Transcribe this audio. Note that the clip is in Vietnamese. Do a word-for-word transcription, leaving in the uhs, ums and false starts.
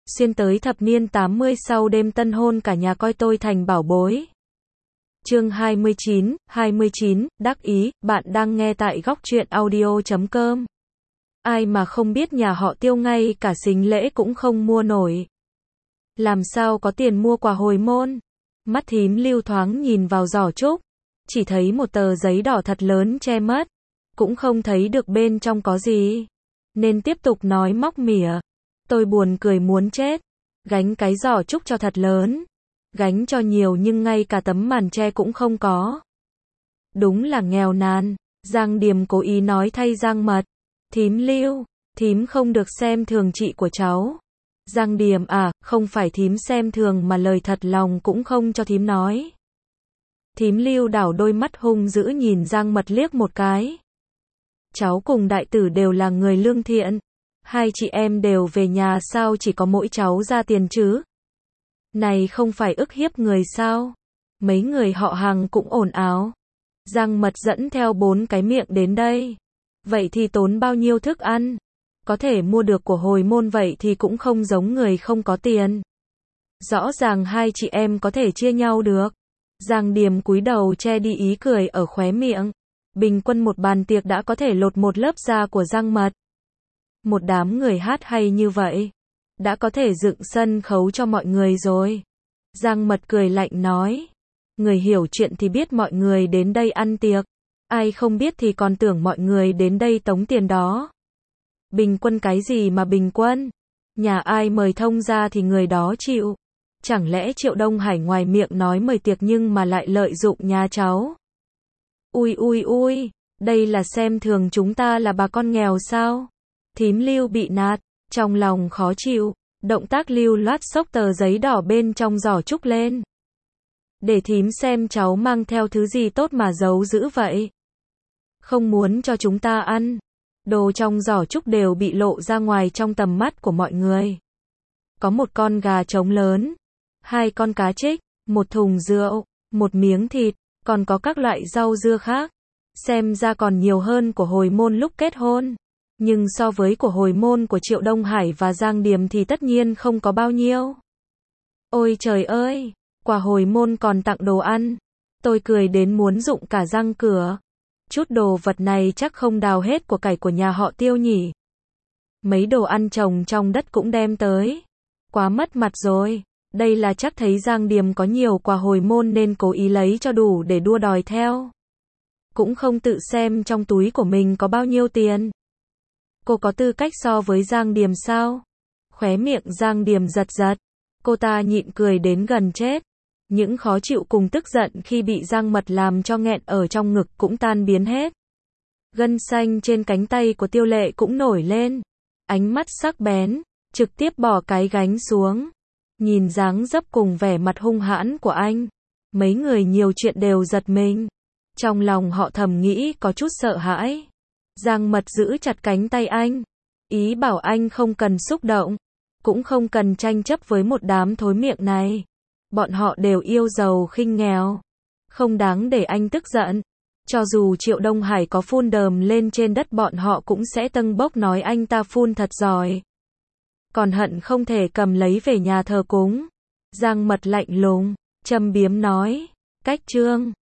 xuyên tới thập niên tám mươi sau đêm tân hôn cả nhà coi tôi thành bảo bối. Chương hai mươi chín, hai mươi chín, đắc ý, bạn đang nghe tại góc truyện audio chấm com. Ai mà không biết nhà họ Tiêu ngay cả sính lễ cũng không mua nổi. Làm sao có tiền mua quà hồi môn? Mắt thím Lưu thoáng nhìn vào giỏ trúc, chỉ thấy một tờ giấy đỏ thật lớn che mất, cũng không thấy được bên trong có gì, nên tiếp tục nói móc mỉa. Tôi buồn cười muốn chết, gánh cái giỏ trúc cho thật lớn, gánh cho nhiều nhưng ngay cả tấm màn che cũng không có. Đúng là nghèo nàn. Giang Điềm cố ý nói thay Giang Mật. Thím Lưu, thím không được xem thường chị của cháu. Giang Điềm à, không phải thím xem thường mà lời thật lòng cũng không cho thím nói. Thím Lưu đảo đôi mắt hung dữ nhìn Giang Mật liếc một cái. Cháu cùng đại tử đều là người lương thiện, hai chị em đều về nhà sao chỉ có mỗi cháu ra tiền chứ? Này không phải ức hiếp người sao? Mấy người họ Hàng cũng ồn ào. Giang Mật dẫn theo bốn cái miệng đến đây. Vậy thì tốn bao nhiêu thức ăn? Có thể mua được của hồi môn vậy thì cũng không giống người không có tiền. Rõ ràng hai chị em có thể chia nhau được. Giang Điềm cúi đầu che đi ý cười ở khóe miệng. Bình quân một bàn tiệc đã có thể lột một lớp da của Giang Mật. Một đám người hát hay như vậy, đã có thể dựng sân khấu cho mọi người rồi. Giang Mật cười lạnh nói. Người hiểu chuyện thì biết mọi người đến đây ăn tiệc. Ai không biết thì còn tưởng mọi người đến đây tống tiền đó. Bình quân cái gì mà bình quân? Nhà ai mời thông ra thì người đó chịu. Chẳng lẽ Triệu Đông Hải ngoài miệng nói mời tiệc nhưng mà lại lợi dụng nhà cháu? Ui ui ui, đây là xem thường chúng ta là bà con nghèo sao? Thím Lưu bị nạt, trong lòng khó chịu, động tác lưu loát xốc tờ giấy đỏ bên trong giỏ trúc lên. Để thím xem cháu mang theo thứ gì tốt mà giấu giữ vậy. Không muốn cho chúng ta ăn. Đồ trong giỏ trúc đều bị lộ ra ngoài trong tầm mắt của mọi người. Có một con gà trống lớn, hai con cá trích, một thùng rượu, một miếng thịt, còn có các loại rau dưa khác. Xem ra còn nhiều hơn của hồi môn lúc kết hôn. Nhưng so với của hồi môn của Triệu Đông Hải và Giang Điềm thì tất nhiên không có bao nhiêu. Ôi trời ơi, quà hồi môn còn tặng đồ ăn. Tôi cười đến muốn rụng cả răng cửa. Chút đồ vật này chắc không đào hết của cải của nhà họ Tiêu nhỉ. Mấy đồ ăn trồng trong đất cũng đem tới. Quá mất mặt rồi. Đây là chắc thấy Giang Điềm có nhiều quà hồi môn nên cố ý lấy cho đủ để đua đòi theo. Cũng không tự xem trong túi của mình có bao nhiêu tiền. Cô có tư cách so với Giang Điềm sao? Khóe miệng Giang Điềm giật giật. Cô ta nhịn cười đến gần chết. Những khó chịu cùng tức giận khi bị Giang Mật làm cho nghẹn ở trong ngực cũng tan biến hết. Gân xanh trên cánh tay của Tiêu Lệ cũng nổi lên. Ánh mắt sắc bén, trực tiếp bỏ cái gánh xuống. Nhìn dáng dấp cùng vẻ mặt hung hãn của anh. Mấy người nhiều chuyện đều giật mình. Trong lòng họ thầm nghĩ có chút sợ hãi. Giang Mật giữ chặt cánh tay anh. Ý bảo anh không cần xúc động. Cũng không cần tranh chấp với một đám thối miệng này. Bọn họ đều yêu giàu khinh nghèo. Không đáng để anh tức giận. Cho dù Triệu Đông Hải có phun đờm lên trên đất bọn họ cũng sẽ tâng bốc nói anh ta phun thật giỏi. Còn hận không thể cầm lấy về nhà thờ cúng. Giang Mật lạnh lùng, châm biếm nói. Cách trương.